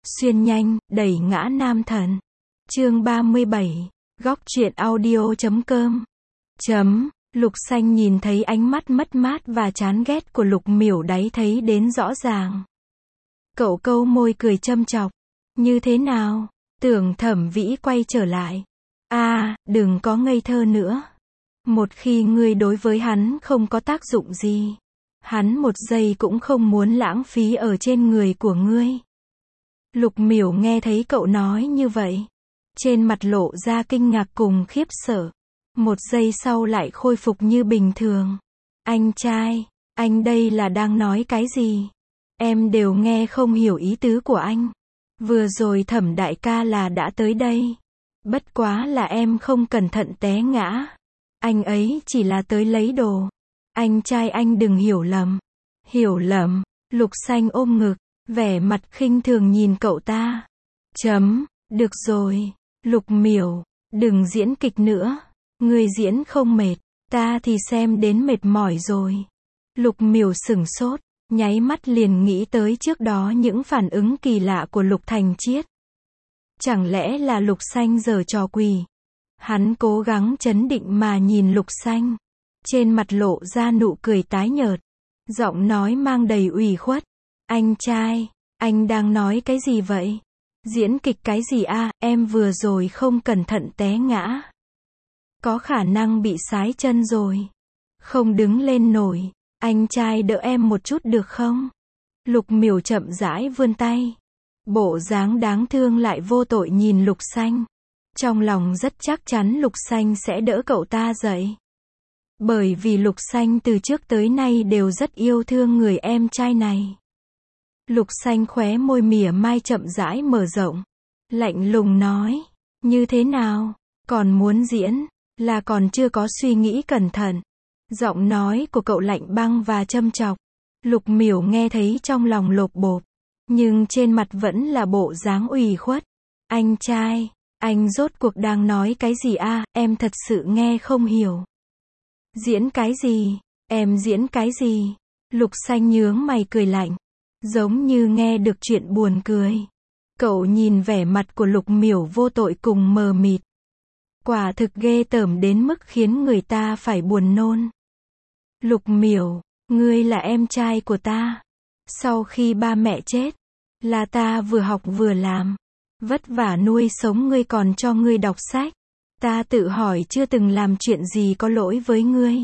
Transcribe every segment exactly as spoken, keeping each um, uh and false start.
Xuyên nhanh, đẩy ngã nam thần. Chương ba mươi bảy, góc truyện audio chấm com. Chấm, Lục Xanh nhìn thấy ánh mắt mất mát và chán ghét của Lục Miểu đáy thấy đến rõ ràng. Cậu câu môi cười châm chọc. Như thế nào? Tưởng Thẩm Vĩ quay trở lại. À, đừng có ngây thơ nữa. Một khi ngươi đối với hắn không có tác dụng gì, hắn một giây cũng không muốn lãng phí ở trên người của ngươi. Lục Miểu nghe thấy cậu nói như vậy, trên mặt lộ ra kinh ngạc cùng khiếp sợ. Một giây sau lại khôi phục như bình thường. Anh trai, anh đây là đang nói cái gì? Em đều nghe không hiểu ý tứ của anh. Vừa rồi Thẩm đại ca là đã tới đây. Bất quá là em không cẩn thận té ngã. Anh ấy chỉ là tới lấy đồ. Anh trai anh đừng hiểu lầm. Hiểu lầm? Lục Xanh ôm ngực, vẻ mặt khinh thường nhìn cậu ta. Chấm, được rồi, Lục Miểu, đừng diễn kịch nữa. Ngươi diễn không mệt, ta thì xem đến mệt mỏi rồi. Lục Miểu sửng sốt, nháy mắt liền nghĩ tới trước đó những phản ứng kỳ lạ của Lục Thành Chiết. Chẳng lẽ là Lục Xanh giở trò quỷ? Hắn cố gắng trấn định mà nhìn Lục Xanh. Trên mặt lộ ra nụ cười tái nhợt. Giọng nói mang đầy ủy khuất. Anh trai, anh đang nói cái gì vậy? Diễn kịch cái gì a? Em vừa rồi không cẩn thận té ngã. Có khả năng bị sái chân rồi. Không đứng lên nổi. Anh trai đỡ em một chút được không? Lục Miểu chậm rãi vươn tay. Bộ dáng đáng thương lại vô tội nhìn Lục Xanh. Trong lòng rất chắc chắn Lục Xanh sẽ đỡ cậu ta dậy. Bởi vì Lục Xanh từ trước tới nay đều rất yêu thương người em trai này. Lục Xanh khóe môi mỉa mai chậm rãi mở rộng. Lạnh lùng nói. Như thế nào? Còn muốn diễn? Là còn chưa có suy nghĩ cẩn thận. Giọng nói của cậu lạnh băng và châm chọc. Lục Miểu nghe thấy trong lòng lột bột. Nhưng trên mặt vẫn là bộ dáng ủy khuất. Anh trai, anh rốt cuộc đang nói cái gì a? Em thật sự nghe không hiểu. Diễn cái gì? Em diễn cái gì? Lục Xanh nhướng mày cười lạnh. Giống như nghe được chuyện buồn cười. Cậu nhìn vẻ mặt của Lục Miểu vô tội cùng mờ mịt. Quả thực ghê tởm đến mức khiến người ta phải buồn nôn. Lục Miểu, ngươi là em trai của ta. Sau khi ba mẹ chết, là ta vừa học vừa làm. Vất vả nuôi sống ngươi còn cho ngươi đọc sách. Ta tự hỏi chưa từng làm chuyện gì có lỗi với ngươi.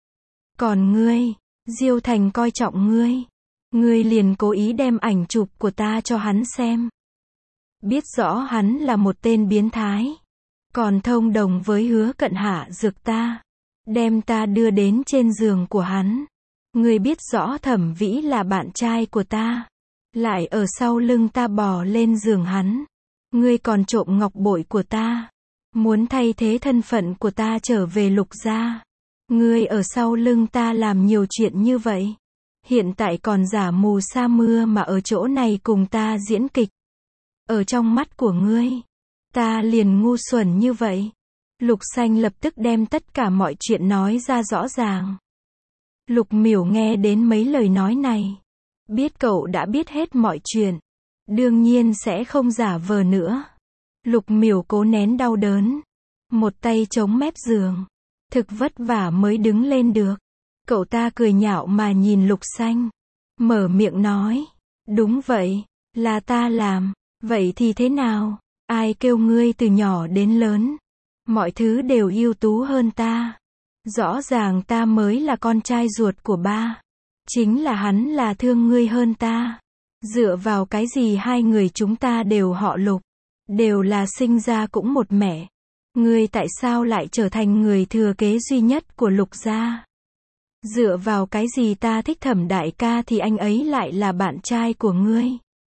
Còn ngươi, Diêu Thành coi trọng ngươi. Ngươi liền cố ý đem ảnh chụp của ta cho hắn xem. Biết rõ hắn là một tên biến thái. Còn thông đồng với Hứa Cận hạ dược ta. Đem ta đưa đến trên giường của hắn. Ngươi biết rõ Thẩm Vĩ là bạn trai của ta. Lại ở sau lưng ta bò lên giường hắn. Ngươi còn trộm ngọc bội của ta. Muốn thay thế thân phận của ta trở về Lục gia. Ngươi ở sau lưng ta làm nhiều chuyện như vậy. Hiện tại còn giả mù sa mưa mà ở chỗ này cùng ta diễn kịch. Ở trong mắt của ngươi, ta liền ngu xuẩn như vậy. Lục Xanh lập tức đem tất cả mọi chuyện nói ra rõ ràng. Lục Miểu nghe đến mấy lời nói này. Biết cậu đã biết hết mọi chuyện. Đương nhiên sẽ không giả vờ nữa. Lục Miểu cố nén đau đớn. Một tay chống mép giường. Thực vất vả mới đứng lên được. Cậu ta cười nhạo mà nhìn Lục Xanh. Mở miệng nói. Đúng vậy, là ta làm. Vậy thì thế nào? Ai kêu ngươi từ nhỏ đến lớn? Mọi thứ đều ưu tú hơn ta. Rõ ràng ta mới là con trai ruột của ba. Chính là hắn là thương ngươi hơn ta. Dựa vào cái gì hai người chúng ta đều họ Lục. Đều là sinh ra cũng một mẹ. Ngươi tại sao lại trở thành người thừa kế duy nhất của Lục gia? Dựa vào cái gì ta thích Thẩm đại ca thì anh ấy lại là bạn trai của ngươi?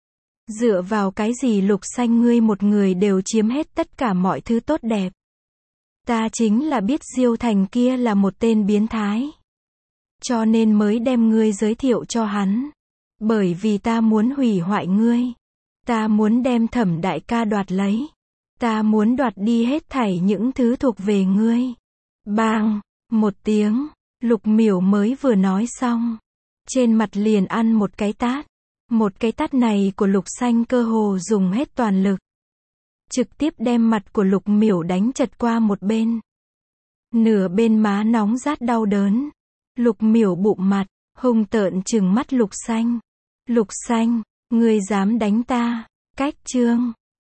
Dựa vào cái gì Lục Xanh ngươi một người đều chiếm hết tất cả mọi thứ tốt đẹp? Ta chính là biết Diêu Thành kia là một tên biến thái. Cho nên mới đem ngươi giới thiệu cho hắn. Bởi vì ta muốn hủy hoại ngươi. Ta muốn đem Thẩm đại ca đoạt lấy. Ta muốn đoạt đi hết thảy những thứ thuộc về ngươi. Bang! Một tiếng. Lục Miểu mới vừa nói xong. Trên mặt liền ăn một cái tát. Một cái tát này của Lục Xanh cơ hồ dùng hết toàn lực. Trực tiếp đem mặt của Lục Miểu đánh chật qua một bên. Nửa bên má nóng rát đau đớn. Lục Miểu bụng mặt, hung tợn trừng mắt Lục Xanh. Lục Xanh, ngươi dám đánh ta? Cách chương